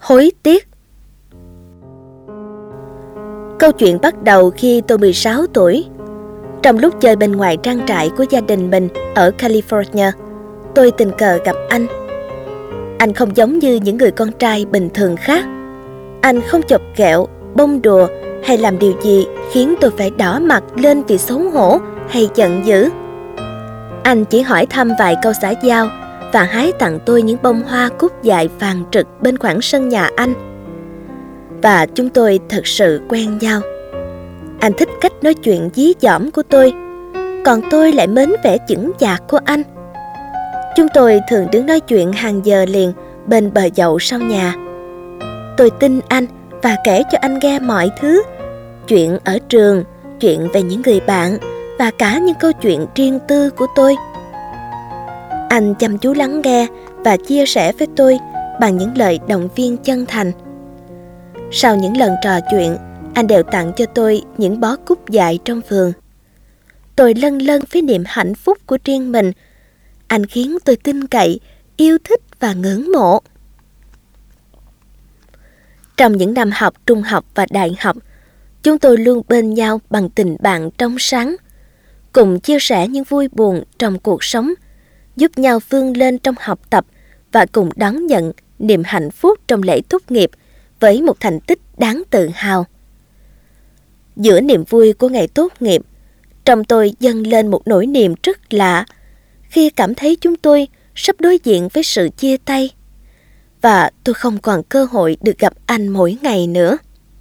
Hối tiếc. Câu chuyện bắt đầu khi tôi 16 tuổi. Trong lúc chơi bên ngoài trang trại của gia đình mình ở California, tôi tình cờ gặp anh. Anh không giống như những người con trai bình thường khác. Anh không chọc ghẹo, bông đùa hay làm điều gì khiến tôi phải đỏ mặt lên vì xấu hổ hay giận dữ. Anh chỉ hỏi thăm vài câu xã giao và hái tặng tôi những bông hoa cúc dài vàng rực bên khoảng sân nhà anh. Và chúng tôi thật sự quen nhau. Anh thích cách nói chuyện dí dỏm của tôi, còn tôi lại mến vẻ chững chạc của anh. Chúng tôi thường đứng nói chuyện hàng giờ liền bên bờ dậu sau nhà. Tôi tin anh và kể cho anh nghe mọi thứ, chuyện ở trường, chuyện về những người bạn và cả những câu chuyện riêng tư của tôi. Anh chăm chú lắng nghe và chia sẻ với tôi bằng những lời động viên chân thành. Sau những lần trò chuyện, anh đều tặng cho tôi những bó cúc dại trong vườn. Tôi lân lân với niềm hạnh phúc của riêng mình. Anh khiến tôi tin cậy, yêu thích và ngưỡng mộ. Trong những năm học trung học và đại học, chúng tôi luôn bên nhau bằng tình bạn trong sáng, cùng chia sẻ những vui buồn trong cuộc sống, giúp nhau vươn lên trong học tập và cùng đón nhận niềm hạnh phúc trong lễ tốt nghiệp với một thành tích đáng tự hào. Giữa niềm vui của ngày tốt nghiệp, trong tôi dâng lên một nỗi niềm rất lạ khi cảm thấy chúng tôi sắp đối diện với sự chia tay và tôi không còn cơ hội được gặp anh mỗi ngày nữa.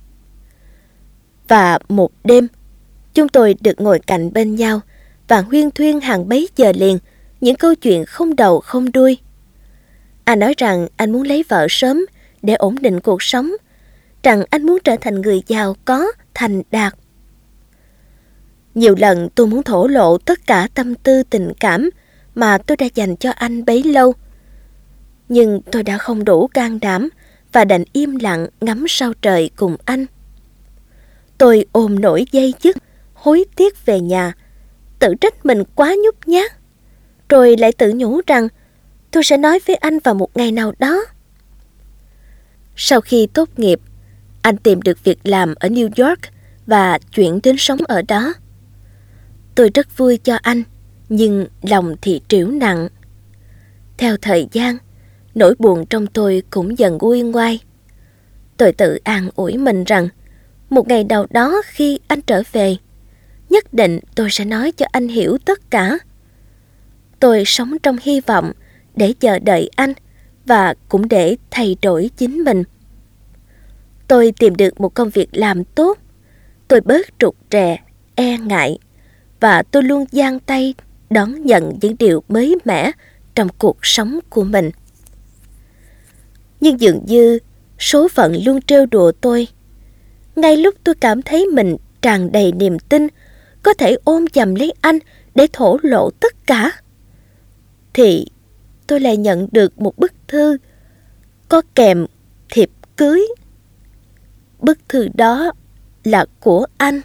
Và một đêm, chúng tôi được ngồi cạnh bên nhau và huyên thuyên hàng mấy giờ liền những câu chuyện không đầu không đuôi. Anh nói rằng anh muốn lấy vợ sớm để ổn định cuộc sống, rằng anh muốn trở thành người giàu có, thành đạt. Nhiều lần tôi muốn thổ lộ tất cả tâm tư tình cảm mà tôi đã dành cho anh bấy lâu. Nhưng tôi đã không đủ can đảm và đành im lặng ngắm sao trời cùng anh. Tôi ôm nỗi dây dứt, hối tiếc về nhà, tự trách mình quá nhút nhát. Rồi lại tự nhủ rằng tôi sẽ nói với anh vào một ngày nào đó. Sau khi tốt nghiệp, anh tìm được việc làm ở New York và chuyển đến sống ở đó. Tôi rất vui cho anh, nhưng lòng thì trĩu nặng. Theo thời gian, nỗi buồn trong tôi cũng dần nguôi ngoai. Tôi tự an ủi mình rằng một ngày nào đó khi anh trở về, nhất định tôi sẽ nói cho anh hiểu tất cả. Tôi sống trong hy vọng để chờ đợi anh và cũng để thay đổi chính mình. Tôi tìm được một công việc làm tốt. Tôi bớt rụt rè, e ngại và tôi luôn dang tay đón nhận những điều mới mẻ trong cuộc sống của mình. Nhưng dường như số phận luôn trêu đùa tôi. Ngay lúc tôi cảm thấy mình tràn đầy niềm tin, có thể ôm chầm lấy anh để thổ lộ tất cả, thì tôi lại nhận được một bức thư có kèm thiệp cưới. Bức thư đó là của anh.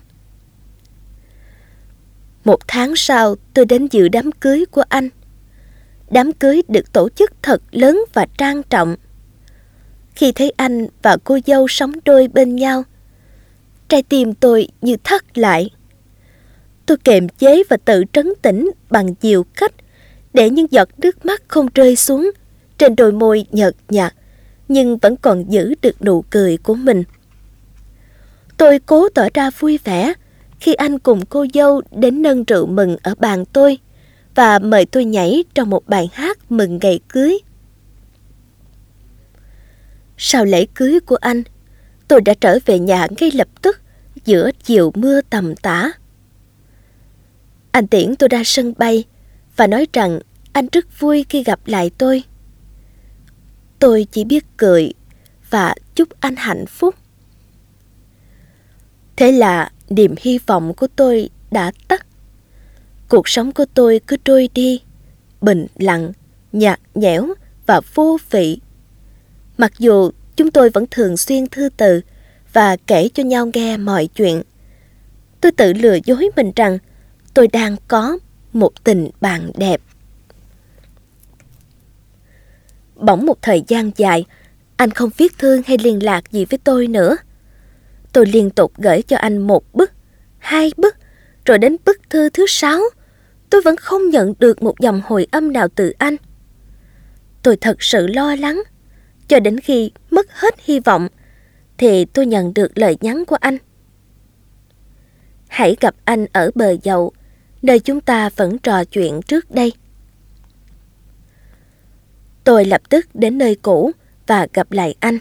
Một tháng sau, tôi đến dự đám cưới của anh. Đám cưới được tổ chức thật lớn và trang trọng. Khi thấy anh và cô dâu sống đôi bên nhau, trái tim tôi như thắt lại. Tôi kiềm chế và tự trấn tĩnh bằng nhiều cách để những giọt nước mắt không rơi xuống trên đôi môi nhợt nhạt, nhưng vẫn còn giữ được nụ cười của mình. Tôi cố tỏ ra vui vẻ khi anh cùng cô dâu đến nâng rượu mừng ở bàn tôi và mời tôi nhảy trong một bài hát mừng ngày cưới. Sau lễ cưới của anh, tôi đã trở về nhà ngay lập tức giữa chiều mưa tầm tã. Anh tiễn tôi ra sân bay và nói rằng anh rất vui khi gặp lại tôi. Tôi chỉ biết cười và chúc anh hạnh phúc. Thế là niềm hy vọng của tôi đã tắt. Cuộc sống của tôi cứ trôi đi, bình lặng, nhạt nhẽo và vô vị. Mặc dù chúng tôi vẫn thường xuyên thư từ và kể cho nhau nghe mọi chuyện, tôi tự lừa dối mình rằng tôi đang có một tình bạn đẹp. Bỗng một thời gian dài, Anh không viết thư hay liên lạc gì với tôi nữa. Tôi liên tục gửi cho anh 1 bức, 2 bức, rồi đến bức thư thứ 6, tôi vẫn không nhận được một dòng hồi âm nào từ anh. Tôi thật sự lo lắng, cho đến khi mất hết hy vọng, thì tôi nhận được lời nhắn của anh. Hãy gặp anh ở bờ dậu, nơi chúng ta vẫn trò chuyện trước đây. Tôi lập tức đến nơi cũ và gặp lại anh.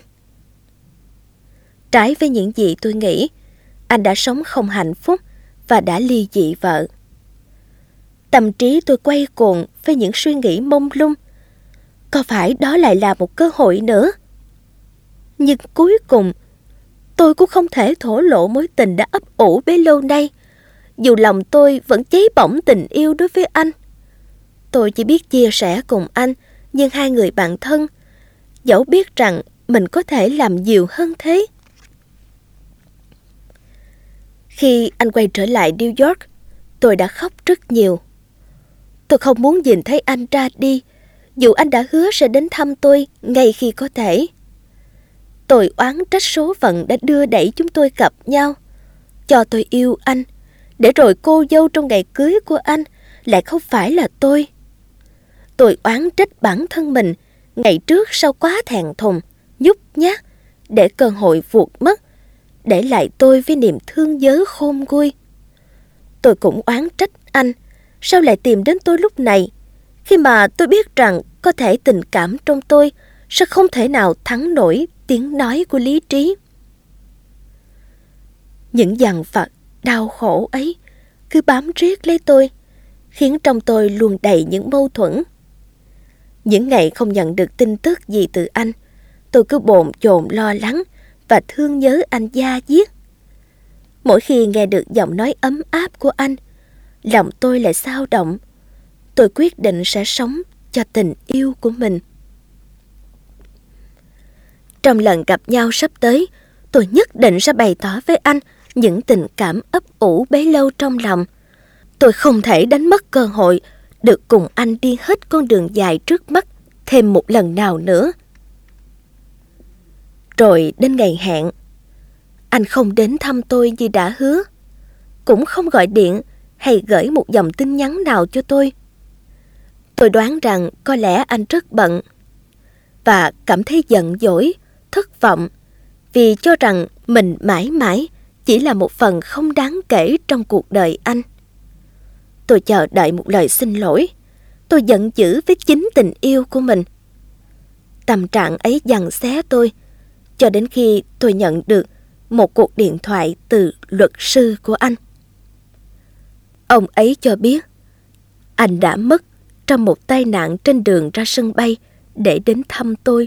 Trái với những gì tôi nghĩ, anh đã sống không hạnh phúc và đã ly dị vợ. Tâm trí tôi quay cuồng với những suy nghĩ mông lung. Có phải đó lại là một cơ hội nữa? Nhưng cuối cùng, tôi cũng không thể thổ lộ mối tình đã ấp ủ bấy lâu nay, dù lòng tôi vẫn cháy bỏng tình yêu đối với anh. Tôi chỉ biết chia sẻ cùng anh, nhưng hai người bạn thân, dẫu biết rằng mình có thể làm nhiều hơn thế. Khi anh quay trở lại New York, tôi đã khóc rất nhiều. Tôi không muốn nhìn thấy anh ra đi, dù anh đã hứa sẽ đến thăm tôi ngay khi có thể. Tôi oán trách số phận đã đưa đẩy chúng tôi gặp nhau, cho tôi yêu anh, để rồi cô dâu trong ngày cưới của anh lại không phải là tôi. Tôi oán trách bản thân mình ngày trước sau quá thẹn thùng, nhút nhát, để cơ hội vụt mất, để lại tôi với niềm thương nhớ khôn nguôi. Tôi cũng oán trách anh, sao lại tìm đến tôi lúc này, khi mà tôi biết rằng có thể tình cảm trong tôi sẽ không thể nào thắng nổi tiếng nói của lý trí. Những dằn vặt, đau khổ ấy cứ bám riết lấy tôi, khiến trong tôi luôn đầy những mâu thuẫn. Những ngày không nhận được tin tức gì từ anh, tôi cứ bồn chồn lo lắng và thương nhớ anh da diết. Mỗi khi nghe được giọng nói ấm áp của anh, lòng tôi lại xao động. Tôi quyết định sẽ sống cho tình yêu của mình. Trong lần gặp nhau sắp tới, tôi nhất định sẽ bày tỏ với anh những tình cảm ấp ủ bấy lâu trong lòng. Tôi không thể đánh mất cơ hội được cùng anh đi hết con đường dài trước mắt thêm một lần nào nữa. Rồi đến ngày hẹn, anh không đến thăm tôi như đã hứa, cũng không gọi điện hay gửi một dòng tin nhắn nào cho tôi. Tôi đoán rằng có lẽ anh rất bận và cảm thấy giận dỗi, thất vọng vì cho rằng mình mãi mãi chỉ là một phần không đáng kể trong cuộc đời anh. Tôi chờ đợi một lời xin lỗi. Tôi giận dữ với chính tình yêu của mình. Tâm trạng ấy giằng xé tôi, cho đến khi tôi nhận được một cuộc điện thoại từ luật sư của anh. Ông ấy cho biết anh đã mất trong một tai nạn trên đường ra sân bay để đến thăm tôi.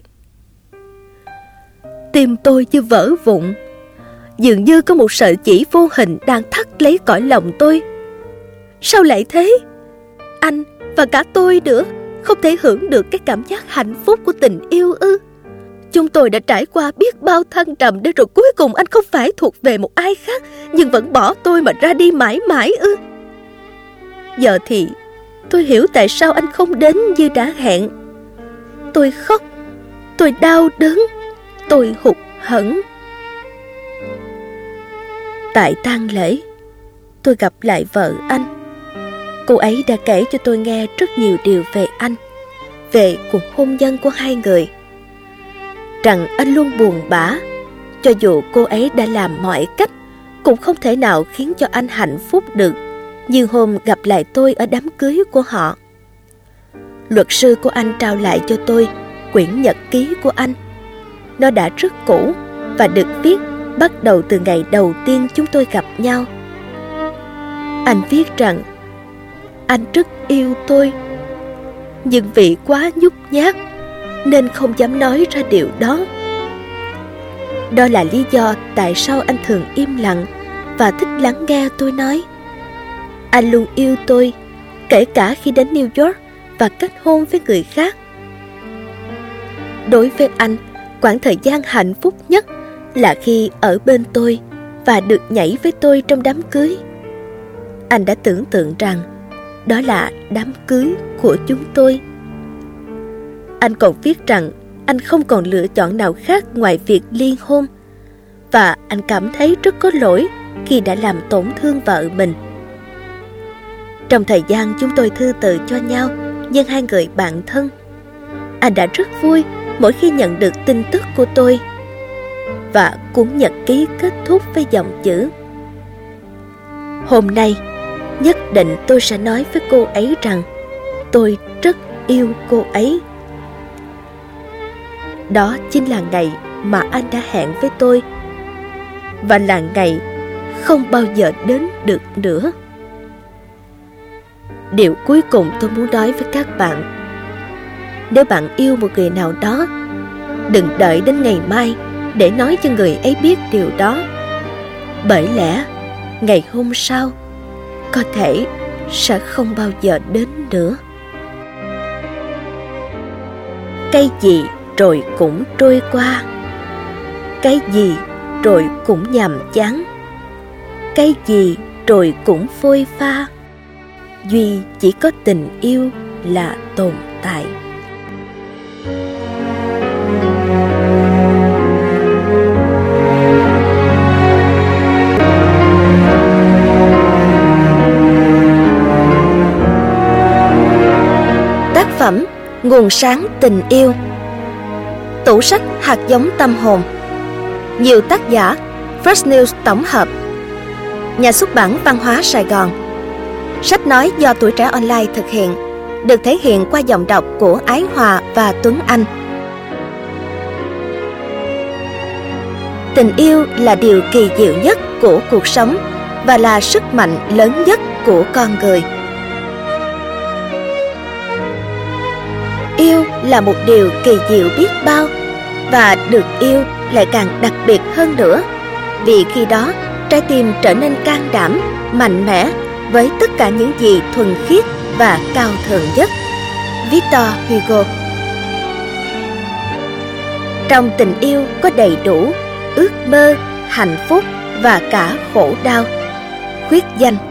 Tim tôi như vỡ vụn, dường như có một sợi chỉ vô hình đang thắt lấy cõi lòng tôi. Sao lại thế? Anh và cả tôi nữa không thể hưởng được cái cảm giác hạnh phúc của tình yêu ư? Chúng tôi đã trải qua biết bao thăng trầm để rồi cuối cùng anh không phải thuộc về một ai khác, nhưng vẫn bỏ tôi mà ra đi mãi mãi ư? Giờ thì tôi hiểu tại sao anh không đến như đã hẹn. Tôi khóc, tôi đau đớn, tôi hụt hẫng. Tại tang lễ, tôi gặp lại vợ anh. Cô ấy đã kể cho tôi nghe rất nhiều điều về anh, về cuộc hôn nhân của hai người. Rằng anh luôn buồn bã, cho dù cô ấy đã làm mọi cách, cũng không thể nào khiến cho anh hạnh phúc được như hôm gặp lại tôi ở đám cưới của họ. Luật sư của anh trao lại cho tôi quyển nhật ký của anh. Nó đã rất cũ và được viết bắt đầu từ ngày đầu tiên chúng tôi gặp nhau. Anh viết rằng anh rất yêu tôi, nhưng vì quá nhút nhát nên không dám nói ra điều đó. Đó là lý do tại sao anh thường im lặng và thích lắng nghe tôi nói. Anh luôn yêu tôi, kể cả khi đến New York và kết hôn với người khác. Đối với anh, quãng thời gian hạnh phúc nhất là khi ở bên tôi và được nhảy với tôi trong đám cưới. Anh đã tưởng tượng rằng đó là đám cưới của chúng tôi. Anh còn viết rằng anh không còn lựa chọn nào khác ngoài việc ly hôn, và anh cảm thấy rất có lỗi khi đã làm tổn thương vợ mình. Trong thời gian chúng tôi thư từ cho nhau như hai người bạn thân, anh đã rất vui mỗi khi nhận được tin tức của tôi, và cuốn nhật ký kết thúc với dòng chữ: hôm nay nhất định tôi sẽ nói với cô ấy rằng tôi rất yêu cô ấy. Đó chính là ngày mà anh đã hẹn với tôi, và là ngày không bao giờ đến được nữa. Điều cuối cùng tôi muốn nói với các bạn: nếu bạn yêu một người nào đó, đừng đợi đến ngày mai để nói cho người ấy biết điều đó, bởi lẽ ngày hôm sau có thể sẽ không bao giờ đến nữa. Cái gì rồi cũng trôi qua, cái gì rồi cũng nhàm chán, cái gì rồi cũng phôi pha, duy chỉ có tình yêu là tồn tại. Tác phẩm Nguồn sáng tình yêu. Tủ sách hạt giống tâm hồn. Nhiều tác giả. First News tổng hợp. Nhà xuất bản Văn hóa Sài Gòn. Sách nói do Tuổi Trẻ Online thực hiện, được thể hiện qua giọng đọc của Ái Hòa và Tuấn Anh. Tình yêu là điều kỳ diệu nhất của cuộc sống và là sức mạnh lớn nhất của con người. Yêu là một điều kỳ diệu biết bao, và được yêu lại càng đặc biệt hơn nữa, vì khi đó trái tim trở nên can đảm, mạnh mẽ với tất cả những gì thuần khiết và cao thượng nhất. Victor Hugo. Trong tình yêu có đầy đủ ước mơ, hạnh phúc và cả khổ đau. Khuyết danh.